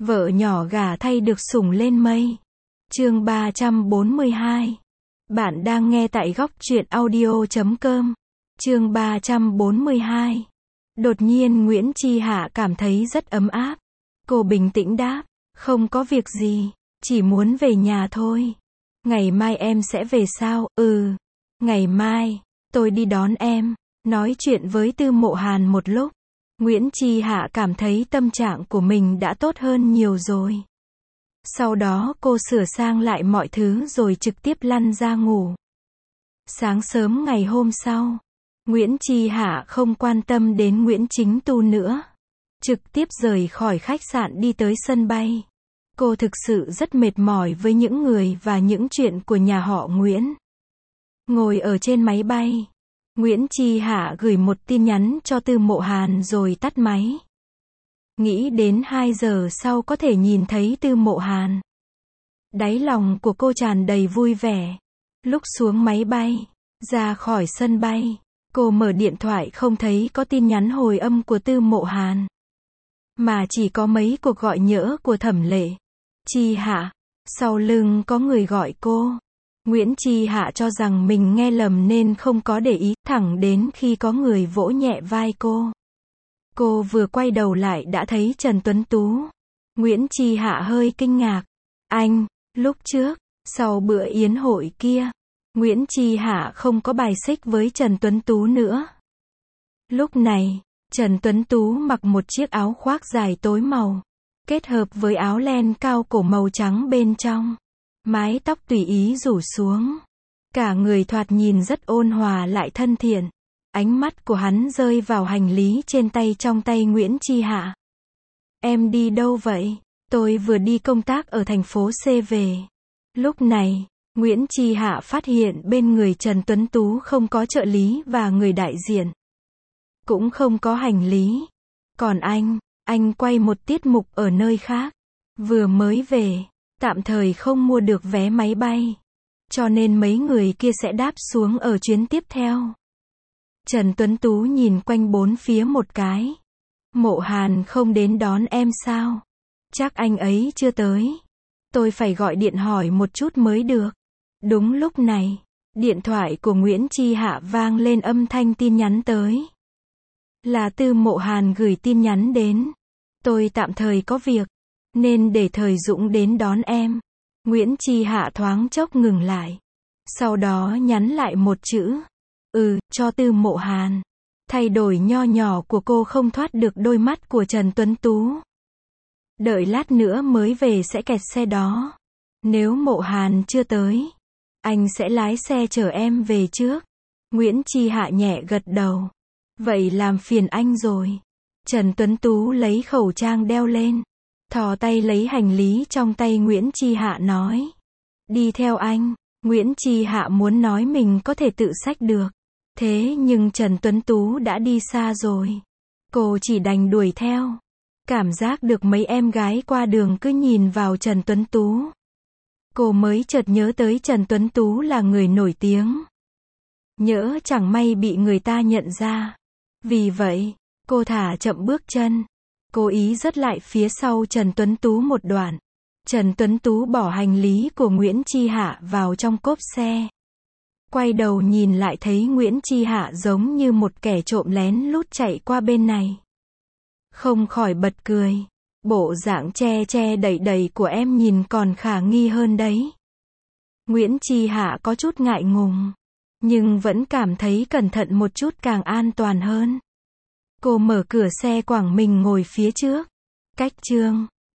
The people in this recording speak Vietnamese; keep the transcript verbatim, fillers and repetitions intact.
Vợ nhỏ gả thay được sủng lên mây. Chương ba trăm bốn mươi hai. Bạn đang nghe tại góc truyện audio chấm com. Chương ba trăm bốn mươi hai. Đột nhiên Nguyễn Chi Hạ cảm thấy rất ấm áp. Cô bình tĩnh đáp, không có việc gì, chỉ muốn về nhà thôi. Ngày mai em sẽ về sao? Ừ, ngày mai, tôi đi đón em. Nói chuyện với Tư Mộ Hàn một lúc, Nguyễn Chi Hạ cảm thấy tâm trạng của mình đã tốt hơn nhiều rồi. Sau đó cô sửa sang lại mọi thứ rồi trực tiếp lăn ra ngủ. Sáng sớm ngày hôm sau, Nguyễn Chi Hạ không quan tâm đến Nguyễn Chính Tu nữa. Trực tiếp rời khỏi khách sạn đi tới sân bay. Cô thực sự rất mệt mỏi với những người và những chuyện của nhà họ Nguyễn. Ngồi ở trên máy bay, Nguyễn Chi Hạ gửi một tin nhắn cho Tư Mộ Hàn rồi tắt máy. Nghĩ đến hai giờ sau có thể nhìn thấy Tư Mộ Hàn. Đáy lòng của cô tràn đầy vui vẻ. Lúc xuống máy bay, ra khỏi sân bay, cô mở điện thoại không thấy có tin nhắn hồi âm của Tư Mộ Hàn. Mà chỉ có mấy cuộc gọi nhỡ của Thẩm Lệ. Chi Hạ, sau lưng có người gọi cô. Nguyễn Chi Hạ cho rằng mình nghe lầm nên không có để ý, thẳng đến khi có người vỗ nhẹ vai cô. Cô vừa quay đầu lại đã thấy Trần Tuấn Tú. Nguyễn Chi Hạ hơi kinh ngạc. Anh, lúc trước, sau bữa yến hội kia, Nguyễn Chi Hạ không có bài xích với Trần Tuấn Tú nữa. Lúc này, Trần Tuấn Tú mặc một chiếc áo khoác dài tối màu, kết hợp với áo len cao cổ màu trắng bên trong. Mái tóc tùy ý rủ xuống. Cả người thoạt nhìn rất ôn hòa lại thân thiện. Ánh mắt của hắn rơi vào hành lý trên tay trong tay Nguyễn Chi Hạ. Em đi đâu vậy? Tôi vừa đi công tác ở thành phố C về. Lúc này, Nguyễn Chi Hạ phát hiện bên người Trần Tuấn Tú không có trợ lý và người đại diện. Cũng không có hành lý. Còn anh, anh quay một tiết mục ở nơi khác. Vừa mới về, tạm thời không mua được vé máy bay. Cho nên mấy người kia sẽ đáp xuống ở chuyến tiếp theo. Trần Tuấn Tú nhìn quanh bốn phía một cái. Mộ Hàn không đến đón em sao? Chắc anh ấy chưa tới. Tôi phải gọi điện hỏi một chút mới được. Đúng lúc này, điện thoại của Nguyễn Chi Hạ vang lên âm thanh tin nhắn tới. Là Tư Mộ Hàn gửi tin nhắn đến. Tôi tạm thời có việc, nên để Thời Dũng đến đón em. Nguyễn Chi Hạ thoáng chốc ngừng lại. Sau đó nhắn lại một chữ. Ừ, cho Tư Mộ Hàn. Thay đổi nho nhỏ của cô không thoát được đôi mắt của Trần Tuấn Tú. Đợi lát nữa mới về sẽ kẹt xe đó. Nếu Mộ Hàn chưa tới, anh sẽ lái xe chở em về trước. Nguyễn Chi Hạ nhẹ gật đầu. Vậy làm phiền anh rồi. Trần Tuấn Tú lấy khẩu trang đeo lên. Thò tay lấy hành lý trong tay Nguyễn Chi Hạ nói. Đi theo anh. Nguyễn Chi Hạ muốn nói mình có thể tự xách được. Thế nhưng Trần Tuấn Tú đã đi xa rồi. Cô chỉ đành đuổi theo. Cảm giác được mấy em gái qua đường cứ nhìn vào Trần Tuấn Tú. Cô mới chợt nhớ tới Trần Tuấn Tú là người nổi tiếng. Nhỡ chẳng may bị người ta nhận ra. Vì vậy, cô thả chậm bước chân. Cố ý dắt lại phía sau Trần Tuấn Tú một đoạn. Trần Tuấn Tú bỏ hành lý của Nguyễn Chi Hạ vào trong cốp xe. Quay đầu nhìn lại thấy Nguyễn Chi Hạ giống như một kẻ trộm lén lút chạy qua bên này. Không khỏi bật cười. Bộ dạng che che đẩy đẩy của em nhìn còn khả nghi hơn đấy. Nguyễn Chi Hạ có chút ngại ngùng, nhưng vẫn cảm thấy cẩn thận một chút càng an toàn hơn. Cô mở cửa xe quẳng mình ngồi phía trước. Cách Trương,